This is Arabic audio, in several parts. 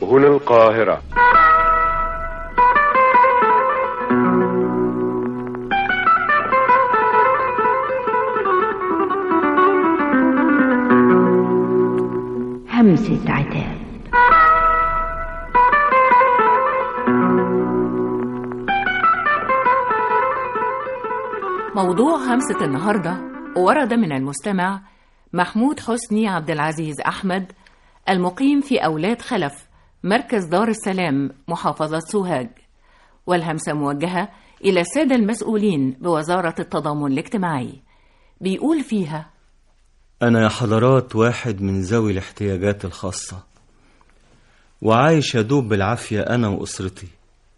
هنا القاهرة. همسة عتاب. موضوع همسة النهاردة ورد من المستمع محمود حسني عبد العزيز أحمد، المقيم في أولاد خلف، مركز دار السلام، محافظة سوهاج. والهمسة موجهة إلى السادة المسؤولين بوزارة التضامن الاجتماعي. بيقول فيها: أنا يا حضرات واحد من ذوي الاحتياجات الخاصة، وعايش يدوب بالعافية أنا وأسرتي.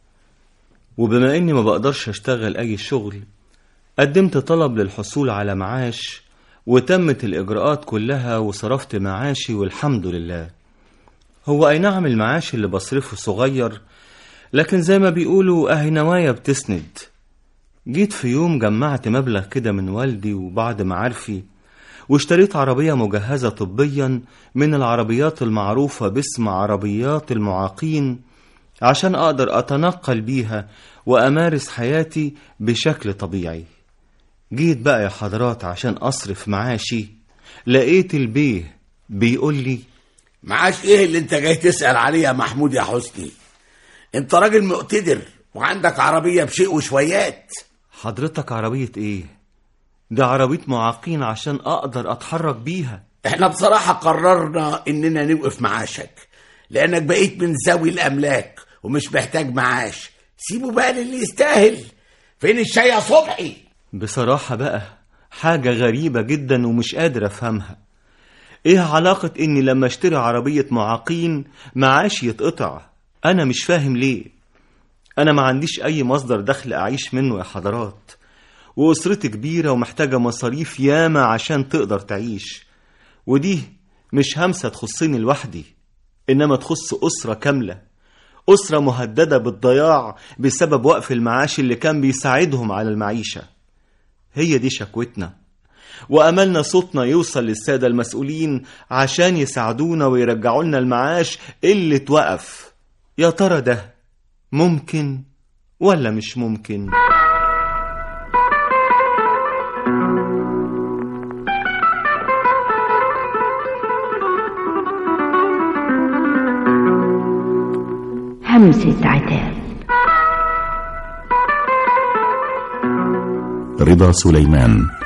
وبما إني ما بقدرش أشتغل أي شغل، قدمت طلب للحصول على معاش، وتمت الإجراءات كلها وصرفت معاشي والحمد لله. هو أي نعم المعاش اللي بصرفه صغير، لكن زي ما بيقولوا أهي نوايا بتسند. جيت في يوم جمعت مبلغ كده من والدي وبعض معارفي، واشتريت عربية مجهزة طبيا من العربيات المعروفة باسم عربيات المعاقين، عشان أقدر أتنقل بيها وأمارس حياتي بشكل طبيعي. جيت بقى يا حضرات عشان أصرف معاشي، لقيت البيه بيقول لي: معاش ايه اللي انت جاي تسأل عليه يا محمود يا حسني؟ انت راجل مقتدر وعندك عربية بشيء وشويات. حضرتك عربية ايه؟ ده عربية معاقين عشان أقدر أتحرك بيها. احنا بصراحة قررنا اننا نوقف معاشك، لانك بقيت من ذوي الاملاك ومش محتاج معاش. سيبه بقى للي يستاهل. فين الشاي يا صبحي؟ بصراحة بقى حاجة غريبة جدا ومش قادر أفهمها. ايه علاقة اني لما اشتري عربية معاقين معاشي يتقطع؟ انا مش فاهم ليه. انا ما عنديش اي مصدر دخل اعيش منه يا حضرات، واسرتي كبيرة ومحتاجة مصاريف ياما عشان تقدر تعيش. ودي مش همسة تخصني لوحدي، انما تخص اسرة كاملة، اسرة مهددة بالضياع بسبب وقف المعاش اللي كان بيساعدهم على المعيشة. هي دي شكوتنا، وأملنا صوتنا يوصل للسادة المسؤولين عشان يساعدونا ويرجعوا لنا المعاش اللي اتوقف. يا ترى ده ممكن ولا مش ممكن؟ همسة عتاب. رضا سليمان.